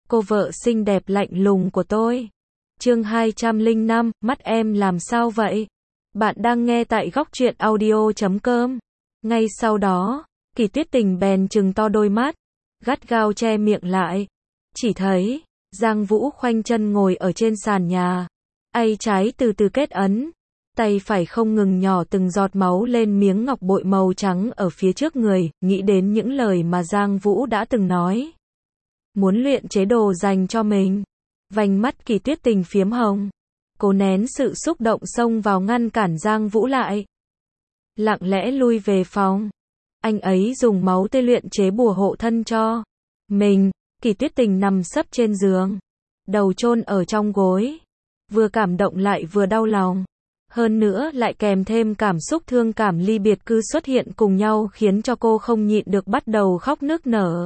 cô vợ xinh đẹp lạnh lùng của tôi. Chương 205, mắt em làm sao vậy? Bạn đang nghe tại góc truyện audio.com. Ngay sau đó, Kỳ Tuyết Tình bèn trừng to đôi mắt, gắt gao che miệng lại. Chỉ thấy, Giang Vũ khoanh chân ngồi ở trên sàn nhà, tay trái từ từ kết ấn, tay phải không ngừng nhỏ từng giọt máu lên miếng ngọc bội màu trắng ở phía trước người, nghĩ đến những lời mà Giang Vũ đã từng nói. Muốn luyện chế đồ dành cho mình. Vành mắt Kỳ Tuyết Tình phiếm hồng, cố nén sự xúc động xông vào ngăn cản Giang Vũ lại. Lặng lẽ lui về phòng. Anh ấy dùng máu tươi luyện chế bùa hộ thân cho mình. Kỳ Tuyết Tình nằm sấp trên giường, đầu chôn ở trong gối, vừa cảm động lại vừa đau lòng. Hơn nữa lại kèm thêm cảm xúc thương cảm ly biệt cứ xuất hiện cùng nhau khiến cho cô không nhịn được bắt đầu khóc nức nở.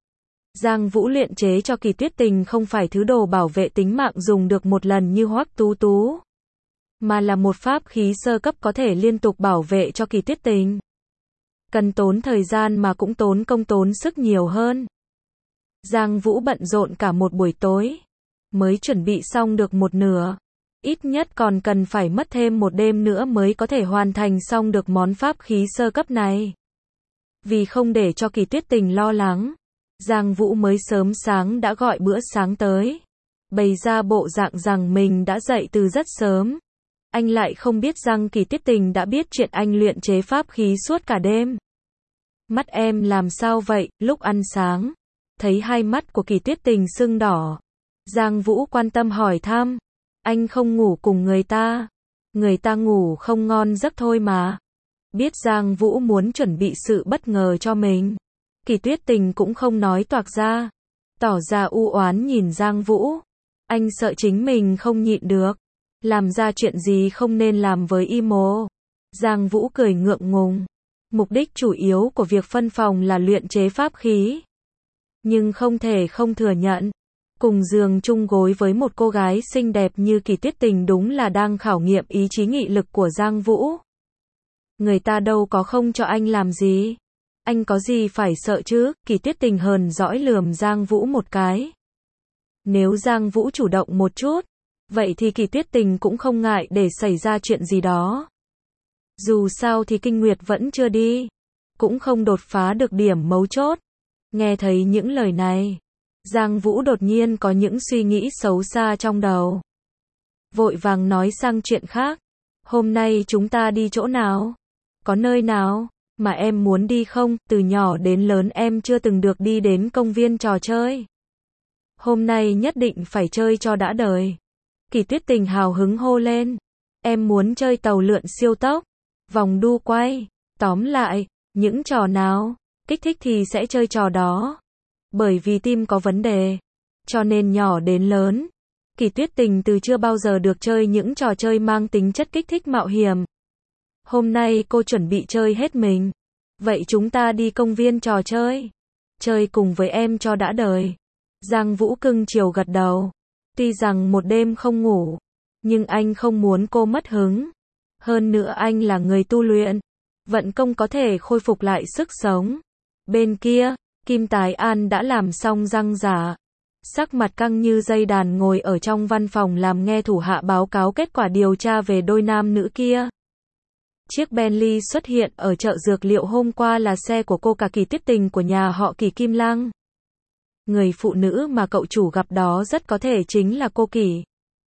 Giang Vũ luyện chế cho Kỳ Tuyết Tình không phải thứ đồ bảo vệ tính mạng dùng được một lần như Hoắc Tú Tú, mà là một pháp khí sơ cấp có thể liên tục bảo vệ cho Kỳ Tuyết Tình. Cần tốn thời gian mà cũng tốn công tốn sức nhiều hơn. Giang Vũ bận rộn cả một buổi tối, mới chuẩn bị xong được một nửa. Ít nhất còn cần phải mất thêm một đêm nữa mới có thể hoàn thành xong được món pháp khí sơ cấp này. Vì không để cho Kỳ Tuyết Tình lo lắng, Giang Vũ mới sớm sáng đã gọi bữa sáng tới, bày ra bộ dạng rằng mình đã dậy từ rất sớm. Anh lại không biết rằng Kỳ Tuyết Tình đã biết chuyện anh luyện chế pháp khí suốt cả đêm. Mắt em làm sao vậy? Lúc ăn sáng, thấy hai mắt của Kỳ Tuyết Tình sưng đỏ, Giang Vũ quan tâm hỏi thăm. Anh không ngủ cùng người ta ngủ không ngon giấc thôi mà. Biết Giang Vũ muốn chuẩn bị sự bất ngờ cho mình, Kỳ Tuyết Tình cũng không nói toạc ra, tỏ ra u oán nhìn Giang Vũ. Anh sợ chính mình không nhịn được, làm ra chuyện gì không nên làm với Imo. Giang Vũ cười ngượng ngùng. Mục đích chủ yếu của việc phân phòng là luyện chế pháp khí. Nhưng không thể không thừa nhận, cùng giường chung gối với một cô gái xinh đẹp như Kỳ Tuyết Tình đúng là đang khảo nghiệm ý chí nghị lực của Giang Vũ. Người ta đâu có không cho anh làm gì. Anh có gì phải sợ chứ? Kỳ Tuyết Tình hờn dõi lườm Giang Vũ một cái. Nếu Giang Vũ chủ động một chút, vậy thì Kỳ Tuyết Tình cũng không ngại để xảy ra chuyện gì đó. Dù sao thì kinh nguyệt vẫn chưa đi, cũng không đột phá được điểm mấu chốt. Nghe thấy những lời này, Giang Vũ đột nhiên có những suy nghĩ xấu xa trong đầu. Vội vàng nói sang chuyện khác. Hôm nay chúng ta đi chỗ nào? Có nơi nào mà em muốn đi không? Từ nhỏ đến lớn em chưa từng được đi đến công viên trò chơi. Hôm nay nhất định phải chơi cho đã đời. Kỳ Tuyết Tình hào hứng hô lên. Em muốn chơi tàu lượn siêu tốc, vòng đu quay, tóm lại, những trò nào kích thích thì sẽ chơi trò đó. Bởi vì tim có vấn đề, cho nên nhỏ đến lớn, Kỳ Tuyết Tình từ chưa bao giờ được chơi những trò chơi mang tính chất kích thích mạo hiểm. Hôm nay cô chuẩn bị chơi hết mình. Vậy chúng ta đi công viên trò chơi, chơi cùng với em cho đã đời. Giang Vũ cưng chiều gật đầu. Tuy rằng một đêm không ngủ, nhưng anh không muốn cô mất hứng. Hơn nữa anh là người tu luyện, vận công có thể khôi phục lại sức sống. Bên kia, Kim Tái An đã làm xong răng giả, sắc mặt căng như dây đàn ngồi ở trong văn phòng làm nghe thủ hạ báo cáo kết quả điều tra về đôi nam nữ kia. Chiếc Bentley xuất hiện ở chợ dược liệu hôm qua là xe của cô cả Kỳ Tuyết Tình của nhà họ Kỳ Kim Lăng. Người phụ nữ mà cậu chủ gặp đó rất có thể chính là cô Kỳ.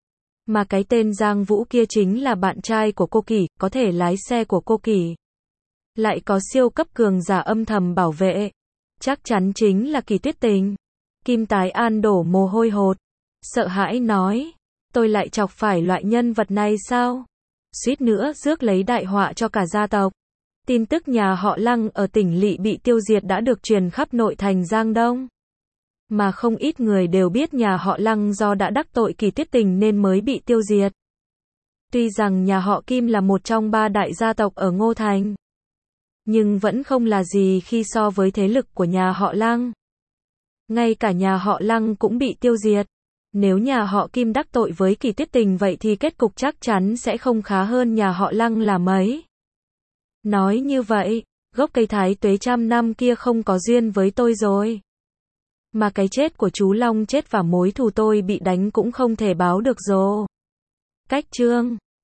Mà cái tên Giang Vũ kia chính là bạn trai của cô Kỳ, có thể lái xe của cô Kỳ. Lại có siêu cấp cường giả âm thầm bảo vệ. Chắc chắn chính là Kỳ Tuyết Tình. Kim Tái An đổ mồ hôi hột, sợ hãi nói. Tôi lại chọc phải loại nhân vật này sao? Suýt nữa rước lấy đại họa cho cả gia tộc. Tin tức nhà họ Lăng ở tỉnh Lỵ bị tiêu diệt đã được truyền khắp nội thành Giang Đông. Mà không ít người đều biết nhà họ Lăng do đã đắc tội Kỳ Tuyết Tình nên mới bị tiêu diệt. Tuy rằng nhà họ Kim là một trong 3 đại gia tộc ở Ngô Thành, nhưng vẫn không là gì khi so với thế lực của nhà họ Lăng. Ngay cả nhà họ Lăng cũng bị tiêu diệt. Nếu nhà họ Kim đắc tội với Kỳ Tuyết Tình vậy thì kết cục chắc chắn sẽ không khá hơn nhà họ Lăng là mấy. Nói như vậy, gốc cây thái tuế trăm năm kia không có duyên với tôi rồi. Mà cái chết của chú Long chết và mối thù tôi bị đánh cũng không thể báo được rồi. Cách chương